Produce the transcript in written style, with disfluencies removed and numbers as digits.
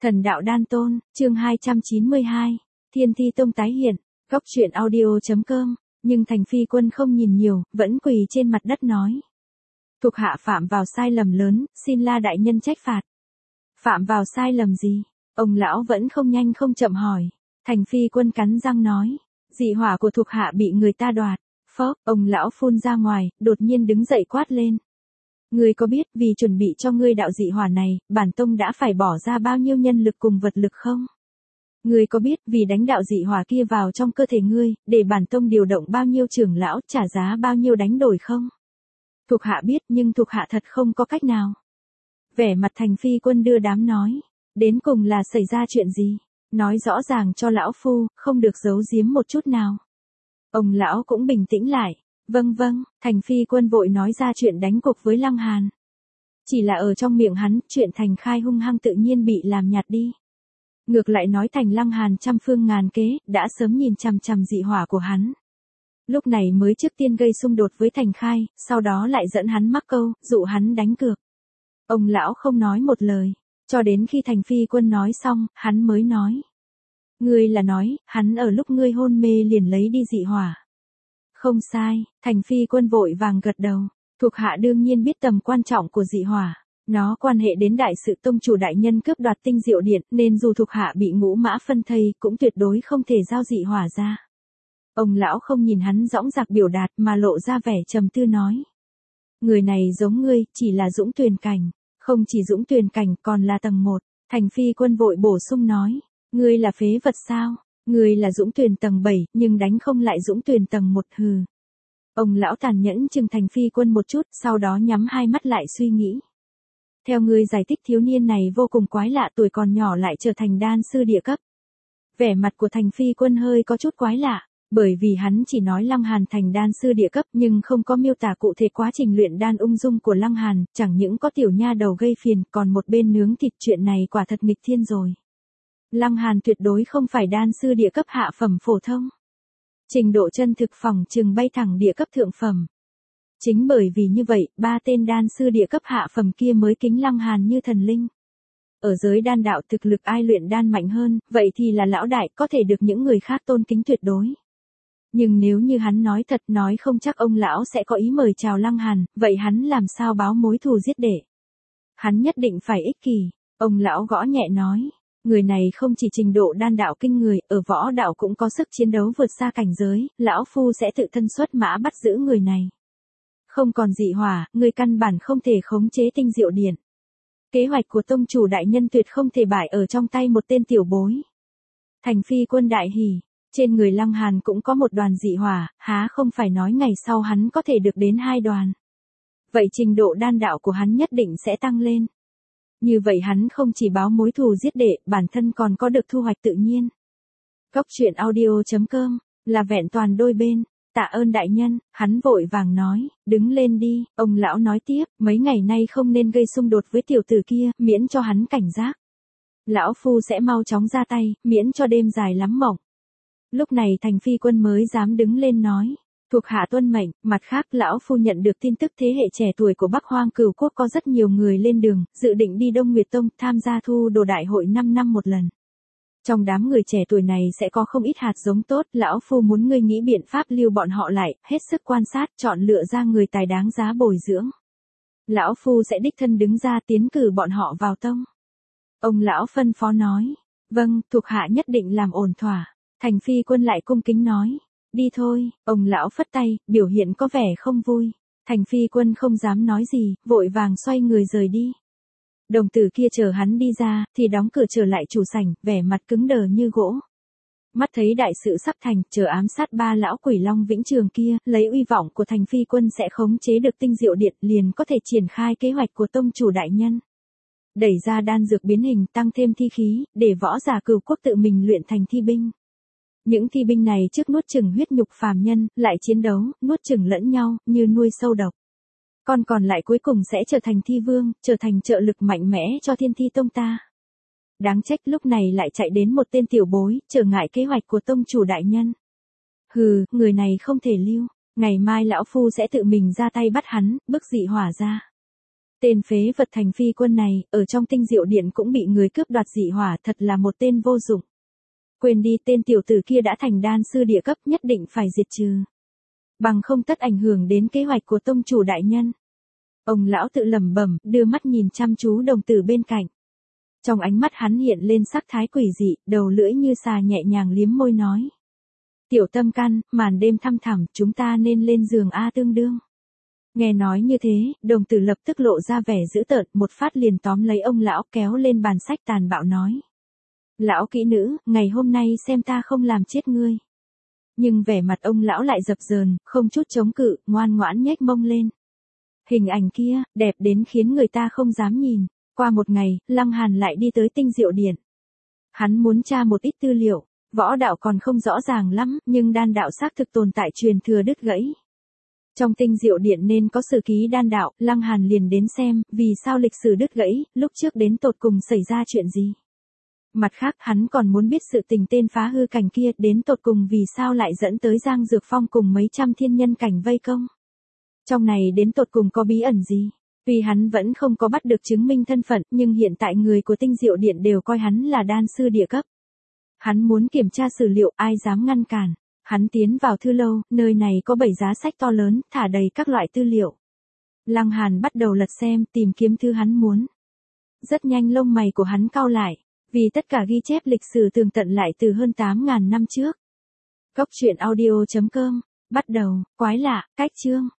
Thần đạo đan tôn, chương 292, Thiên Thi Tông tái hiện, góc truyện audio.com, nhưng Thành Phi Quân không nhìn nhiều, vẫn quỳ trên mặt đất nói. Thuộc hạ phạm vào sai lầm lớn, xin La đại nhân trách phạt. Phạm vào sai lầm gì? Ông lão vẫn không nhanh không chậm hỏi. Thành Phi Quân cắn răng nói, dị hỏa của thuộc hạ bị người ta đoạt. Phốc, ông lão phun ra ngoài, đột nhiên đứng dậy quát lên. Ngươi có biết vì chuẩn bị cho ngươi đạo dị hỏa này, bản tông đã phải bỏ ra bao nhiêu nhân lực cùng vật lực không? Ngươi có biết vì đánh đạo dị hỏa kia vào trong cơ thể ngươi, để bản tông điều động bao nhiêu trưởng lão, trả giá bao nhiêu đánh đổi không? Thuộc hạ biết, nhưng thuộc hạ thật không có cách nào. Vẻ mặt Thành Phi Quân đưa đám nói, đến cùng là xảy ra chuyện gì? Nói rõ ràng cho lão phu, không được giấu giếm một chút nào. Ông lão cũng bình tĩnh lại. Vâng, Thành Phi Quân vội nói ra chuyện đánh cuộc với Lăng Hàn. Chỉ là ở trong miệng hắn, chuyện Thành khai hung hăng tự nhiên bị làm nhạt đi. Ngược lại nói thành Lăng Hàn trăm phương ngàn kế, đã sớm nhìn chằm chằm dị hỏa của hắn. Lúc này mới trước tiên gây xung đột với Thành khai, sau đó lại dẫn hắn mắc câu, dụ hắn đánh cược. Ông lão không nói một lời, cho đến khi Thành Phi Quân nói xong, hắn mới nói. Ngươi là nói, hắn ở lúc ngươi hôn mê liền lấy đi dị hỏa. Không sai, Thành Phi Quân vội vàng gật đầu. Thuộc hạ đương nhiên biết tầm quan trọng của dị hỏa. Nó quan hệ đến đại sự tông chủ đại nhân cướp đoạt tinh diệu điện, nên dù thuộc hạ bị ngũ mã phân thây, cũng tuyệt đối không thể giao dị hỏa ra. Ông lão không nhìn hắn dõng dạc biểu đạt mà lộ ra vẻ trầm tư nói. Người này giống ngươi, chỉ là Dũng Tuyền cảnh. Không chỉ Dũng Tuyền cảnh còn là tầng 1. Thành Phi Quân vội bổ sung nói. Ngươi là phế vật sao? Ngươi là Dũng Tuyền tầng 7, nhưng đánh không lại Dũng Tuyền tầng 1 hừ. Ông lão tàn nhẫn chừng Thành Phi Quân một chút, sau đó nhắm hai mắt lại suy nghĩ. Theo ngươi giải thích thiếu niên này vô cùng quái lạ, tuổi còn nhỏ lại trở thành đan sư địa cấp. Vẻ mặt của Thành Phi Quân hơi có chút quái lạ, bởi vì hắn chỉ nói Lăng Hàn thành đan sư địa cấp nhưng không có miêu tả cụ thể quá trình luyện đan ung dung của Lăng Hàn, chẳng những có tiểu nha đầu gây phiền, còn một bên nướng thịt, chuyện này quả thật nghịch thiên rồi. Lăng Hàn tuyệt đối không phải đan sư địa cấp hạ phẩm phổ thông. Trình độ chân thực phỏng chừng bay thẳng địa cấp thượng phẩm. Chính bởi vì như vậy, ba tên đan sư địa cấp hạ phẩm kia mới kính Lăng Hàn như thần linh. Ở giới đan đạo thực lực ai luyện đan mạnh hơn, vậy thì là lão đại, có thể được những người khác tôn kính tuyệt đối. Nhưng nếu như hắn nói thật, nói không chắc ông lão sẽ có ý mời chào Lăng Hàn, vậy hắn làm sao báo mối thù giết đệ? Hắn nhất định phải ích kỷ. Ông lão gõ nhẹ nói. Người này không chỉ trình độ đan đạo kinh người, ở võ đạo cũng có sức chiến đấu vượt xa cảnh giới, lão phu sẽ tự thân xuất mã bắt giữ người này. Không còn dị hỏa, người căn bản không thể khống chế tinh diệu điện. Kế hoạch của tông chủ đại nhân tuyệt không thể bại ở trong tay một tên tiểu bối. Thành Phi Quân đại hỉ, trên người Lăng Hàn cũng có một đoàn dị hỏa, há không phải nói ngày sau hắn có thể được đến 2 đoàn. Vậy trình độ đan đạo của hắn nhất định sẽ tăng lên. Như vậy hắn không chỉ báo mối thù giết đệ, bản thân còn có được thu hoạch tự nhiên. Góc truyện audio.com, là vẹn toàn đôi bên. Tạ ơn đại nhân, hắn vội vàng nói, đứng lên đi. Ông lão nói tiếp, mấy ngày nay không nên gây xung đột với tiểu tử kia, miễn cho hắn cảnh giác. Lão phu sẽ mau chóng ra tay, miễn cho đêm dài lắm mộng. Lúc này Thành Phi Quân mới dám đứng lên nói. Thuộc hạ tuân mệnh. Mặt khác, lão phu nhận được tin tức thế hệ trẻ tuổi của Bắc Hoang Cửu Quốc có rất nhiều người lên đường, dự định đi Đông Nguyệt Tông tham gia thu đồ đại hội 5 năm một lần. Trong đám người trẻ tuổi này sẽ có không ít hạt giống tốt, lão phu muốn ngươi nghĩ biện pháp lưu bọn họ lại, hết sức quan sát, chọn lựa ra người tài đáng giá bồi dưỡng. Lão phu sẽ đích thân đứng ra tiến cử bọn họ vào tông. Ông lão phân phó nói, vâng, thuộc hạ nhất định làm ổn thỏa. Thành Phi Quân lại cung kính nói. Đi thôi, ông lão phất tay, biểu hiện có vẻ không vui. Thành Phi Quân không dám nói gì, vội vàng xoay người rời đi. Đồng tử kia chờ hắn đi ra, thì đóng cửa trở lại chủ sảnh, vẻ mặt cứng đờ như gỗ. Mắt thấy đại sự sắp thành, chờ ám sát 3 lão quỷ long vĩnh trường kia, lấy uy vọng của Thành Phi Quân sẽ khống chế được tinh diệu điện, liền có thể triển khai kế hoạch của tông chủ đại nhân. Đẩy ra đan dược biến hình, tăng thêm thi khí, để võ giả Cửu Quốc tự mình luyện thành thi binh. Những thi binh này trước nuốt chửng huyết nhục phàm nhân, lại chiến đấu, nuốt chửng lẫn nhau, như nuôi sâu độc. Còn lại cuối cùng sẽ trở thành thi vương, trở thành trợ lực mạnh mẽ cho Thiên Thi Tông ta. Đáng trách lúc này lại chạy đến một tên tiểu bối, trở ngại kế hoạch của tông chủ đại nhân. Hừ, người này không thể lưu, ngày mai lão phu sẽ tự mình ra tay bắt hắn, bức dị hỏa ra. Tên phế vật Thành Phi Quân này, ở trong Tinh Diệu Điện cũng bị người cướp đoạt dị hỏa, thật là một tên vô dụng. Quên đi, tên tiểu tử kia đã thành đan sư địa cấp, nhất định phải diệt trừ. Bằng không tất ảnh hưởng đến kế hoạch của tông chủ đại nhân. Ông lão tự lẩm bẩm, đưa mắt nhìn chăm chú đồng tử bên cạnh. Trong ánh mắt hắn hiện lên sắc thái quỷ dị, đầu lưỡi như xà nhẹ nhàng liếm môi nói. Tiểu tâm can, màn đêm thăm thẳm, chúng ta nên lên giường A tương đương. Nghe nói như thế, đồng tử lập tức lộ ra vẻ dữ tợn, một phát liền tóm lấy ông lão kéo lên bàn sách tàn bạo nói. Lão kỹ nữ, ngày hôm nay xem ta không làm chết ngươi. Nhưng vẻ mặt ông lão lại dập dờn, không chút chống cự, ngoan ngoãn nhếch mông lên. Hình ảnh kia, đẹp đến khiến người ta không dám nhìn. Qua một ngày, Lăng Hàn lại đi tới Tinh Diệu Điện. Hắn muốn tra một ít tư liệu, võ đạo còn không rõ ràng lắm, nhưng đan đạo xác thực tồn tại truyền thừa đứt gãy. Trong Tinh Diệu Điện nên có sử ký đan đạo, Lăng Hàn liền đến xem, vì sao lịch sử đứt gãy, lúc trước đến tột cùng xảy ra chuyện gì. Mặt khác hắn còn muốn biết sự tình tên phá hư cảnh kia đến tột cùng vì sao lại dẫn tới Giang Dược Phong cùng mấy trăm thiên nhân cảnh vây công. Trong này đến tột cùng có bí ẩn gì? Vì hắn vẫn không có bắt được chứng minh thân phận, nhưng hiện tại người của Tinh Diệu Điện đều coi hắn là đan sư địa cấp. Hắn muốn kiểm tra sử liệu, ai dám ngăn cản. Hắn tiến vào thư lâu, nơi này có 7 giá sách to lớn, thả đầy các loại tư liệu. Lăng Hàn bắt đầu lật xem, tìm kiếm thứ hắn muốn. Rất nhanh lông mày của hắn cau lại, vì tất cả ghi chép lịch sử tường tận lại từ hơn 8.000 năm trước. Góc truyện audio.com, bắt đầu, quái lạ, cách chương.